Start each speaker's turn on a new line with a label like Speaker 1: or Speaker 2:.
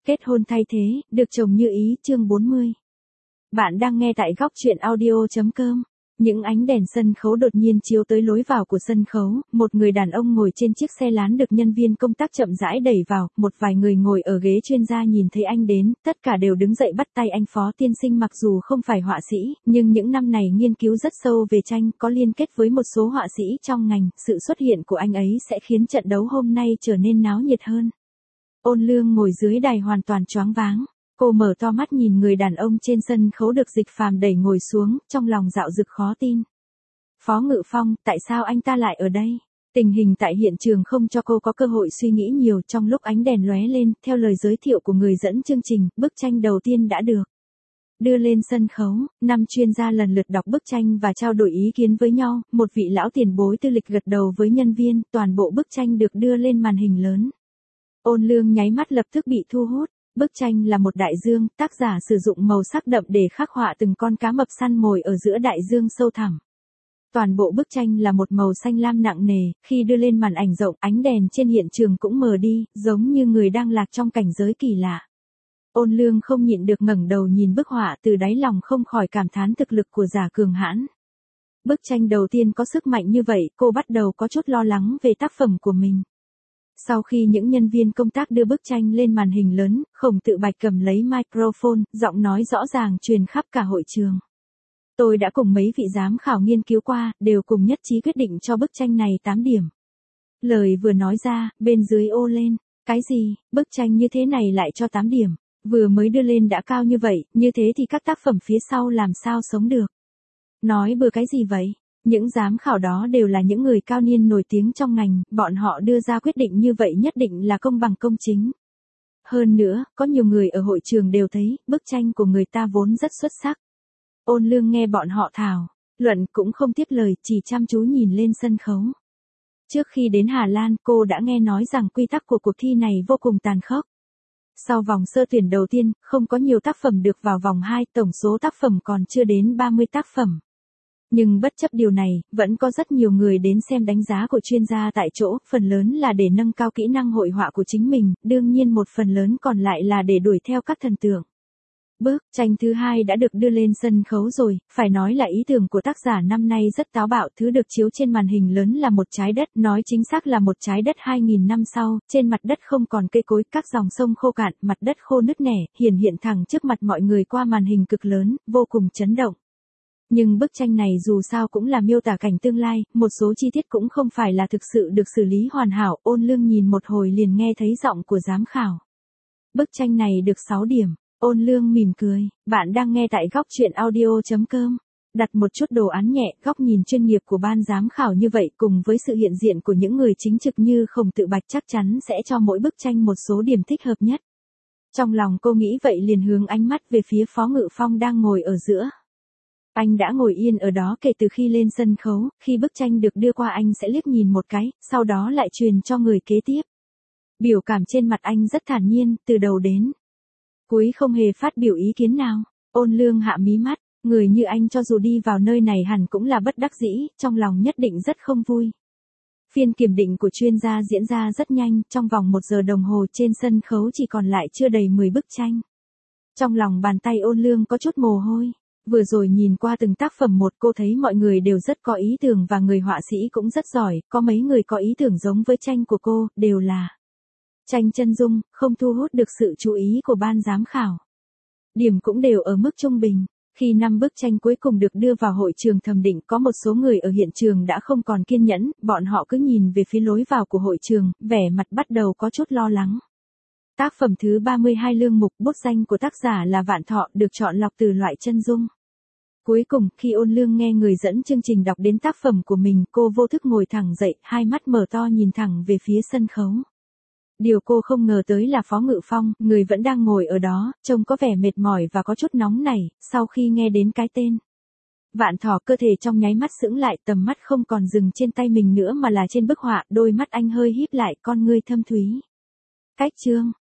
Speaker 1: Kết hôn thay thế, được chồng như ý, chương 40. Bạn đang nghe tại góc chuyện audio.com. Những ánh đèn sân khấu đột nhiên chiếu tới lối vào của sân khấu, một người đàn ông ngồi trên chiếc xe lán được nhân viên công tác chậm rãi đẩy vào, một vài người ngồi ở ghế chuyên gia nhìn thấy anh đến, tất cả đều đứng dậy bắt tay anh Phó tiên sinh. Mặc dù không phải họa sĩ, nhưng những năm này nghiên cứu rất sâu về tranh, có liên kết với một số họa sĩ trong ngành, sự xuất hiện của anh ấy sẽ khiến trận đấu hôm nay trở nên náo nhiệt hơn. Ôn Lương ngồi dưới đài hoàn toàn choáng váng. Cô mở to mắt nhìn người đàn ông trên sân khấu được Dịch Phàm đẩy ngồi xuống, trong lòng dạo dực khó tin. Phó Ngự Phong, tại sao anh ta lại ở đây? Tình hình tại hiện trường không cho cô có cơ hội suy nghĩ nhiều. Trong lúc ánh đèn lóe lên, theo lời giới thiệu của người dẫn chương trình, bức tranh đầu tiên đã được đưa lên sân khấu. 5 chuyên gia lần lượt đọc bức tranh và trao đổi ý kiến với nhau. Một vị lão tiền bối tư lịch gật đầu với nhân viên, toàn bộ bức tranh được đưa lên màn hình lớn. Ôn Lương nháy mắt lập tức bị thu hút. Bức tranh là một đại dương, tác giả sử dụng màu sắc đậm để khắc họa từng con cá mập săn mồi ở giữa đại dương sâu thẳm. Toàn bộ bức tranh là một màu xanh lam nặng nề, khi đưa lên màn ảnh rộng, ánh đèn trên hiện trường cũng mờ đi, giống như người đang lạc trong cảnh giới kỳ lạ. Ôn Lương không nhịn được ngẩng đầu nhìn bức họa, từ đáy lòng không khỏi cảm thán thực lực của giả cường hãn. Bức tranh đầu tiên có sức mạnh như vậy, cô bắt đầu có chút lo lắng về tác phẩm của mình. Sau khi những nhân viên công tác đưa bức tranh lên màn hình lớn, Khổng Tự Bạch cầm lấy microphone, giọng nói rõ ràng truyền khắp cả hội trường. Tôi đã cùng mấy vị giám khảo nghiên cứu qua, đều cùng nhất trí quyết định cho bức tranh này 8 điểm. Lời vừa nói ra, bên dưới ô lên. Cái gì, bức tranh như thế này lại cho 8 điểm. Vừa mới đưa lên đã cao như vậy, như thế thì các tác phẩm phía sau làm sao sống được. Nói bừa cái gì vậy? Những giám khảo đó đều là những người cao niên nổi tiếng trong ngành, bọn họ đưa ra quyết định như vậy nhất định là công bằng công chính. Hơn nữa, có nhiều người ở hội trường đều thấy, bức tranh của người ta vốn rất xuất sắc. Ôn Lương nghe bọn họ thảo luận cũng không tiếp lời, chỉ chăm chú nhìn lên sân khấu. Trước khi đến Hà Lan, cô đã nghe nói rằng quy tắc của cuộc thi này vô cùng tàn khốc. Sau vòng sơ tuyển đầu tiên, không có nhiều tác phẩm được vào vòng 2, tổng số tác phẩm còn chưa đến 30 tác phẩm. Nhưng bất chấp điều này, vẫn có rất nhiều người đến xem đánh giá của chuyên gia tại chỗ, phần lớn là để nâng cao kỹ năng hội họa của chính mình, đương nhiên một phần lớn còn lại là để đuổi theo các thần tượng. Bức tranh thứ hai đã được đưa lên sân khấu rồi, phải nói là ý tưởng của tác giả năm nay rất táo bạo. Thứ được chiếu trên màn hình lớn là một trái đất, nói chính xác là một trái đất 2.000 năm sau, trên mặt đất không còn cây cối, các dòng sông khô cạn, mặt đất khô nứt nẻ, hiện thẳng trước mặt mọi người qua màn hình cực lớn, vô cùng chấn động. Nhưng bức tranh này dù sao cũng là miêu tả cảnh tương lai, một số chi tiết cũng không phải là thực sự được xử lý hoàn hảo. Ôn Lương nhìn một hồi liền nghe thấy giọng của giám khảo. Bức tranh này được 6 điểm. Ôn Lương mỉm cười, bạn đang nghe tại góc chuyện audio.com. Đặt một chút đồ án nhẹ, góc nhìn chuyên nghiệp của ban giám khảo như vậy cùng với sự hiện diện của những người chính trực như Khổng Tự Bạch chắc chắn sẽ cho mỗi bức tranh một số điểm thích hợp nhất. Trong lòng cô nghĩ vậy liền hướng ánh mắt về phía Phó Ngự Phong đang ngồi ở giữa. Anh đã ngồi yên ở đó kể từ khi lên sân khấu, khi bức tranh được đưa qua anh sẽ liếc nhìn một cái, sau đó lại truyền cho người kế tiếp. Biểu cảm trên mặt anh rất thản nhiên, từ đầu đến cuối không hề phát biểu ý kiến nào. Ôn Lương hạ mí mắt, người như anh cho dù đi vào nơi này hẳn cũng là bất đắc dĩ, trong lòng nhất định rất không vui. Phiên kiểm định của chuyên gia diễn ra rất nhanh, trong vòng 1 giờ đồng hồ trên sân khấu chỉ còn lại chưa đầy 10 bức tranh. Trong lòng bàn tay Ôn Lương có chút mồ hôi. Vừa rồi nhìn qua từng tác phẩm một, cô thấy mọi người đều rất có ý tưởng và người họa sĩ cũng rất giỏi, có mấy người có ý tưởng giống với tranh của cô, đều là tranh chân dung, không thu hút được sự chú ý của ban giám khảo. Điểm cũng đều ở mức trung bình. Khi 5 bức tranh cuối cùng được đưa vào hội trường thẩm định, có một số người ở hiện trường đã không còn kiên nhẫn, bọn họ cứ nhìn về phía lối vào của hội trường, vẻ mặt bắt đầu có chút lo lắng. Tác phẩm thứ 32 Lương Mục, bút danh của tác giả là Vạn Thọ, được chọn lọc từ loại chân dung. Cuối cùng, khi Ôn Lương nghe người dẫn chương trình đọc đến tác phẩm của mình, cô vô thức ngồi thẳng dậy, hai mắt mở to nhìn thẳng về phía sân khấu. Điều cô không ngờ tới là Phó Ngự Phong, người vẫn đang ngồi ở đó, trông có vẻ mệt mỏi và có chút nóng nảy, sau khi nghe đến cái tên Vạn Thọ, cơ thể trong nháy mắt sững lại, tầm mắt không còn dừng trên tay mình nữa mà là trên bức họa, đôi mắt anh hơi híp lại, con ngươi thâm thúy. Cách chương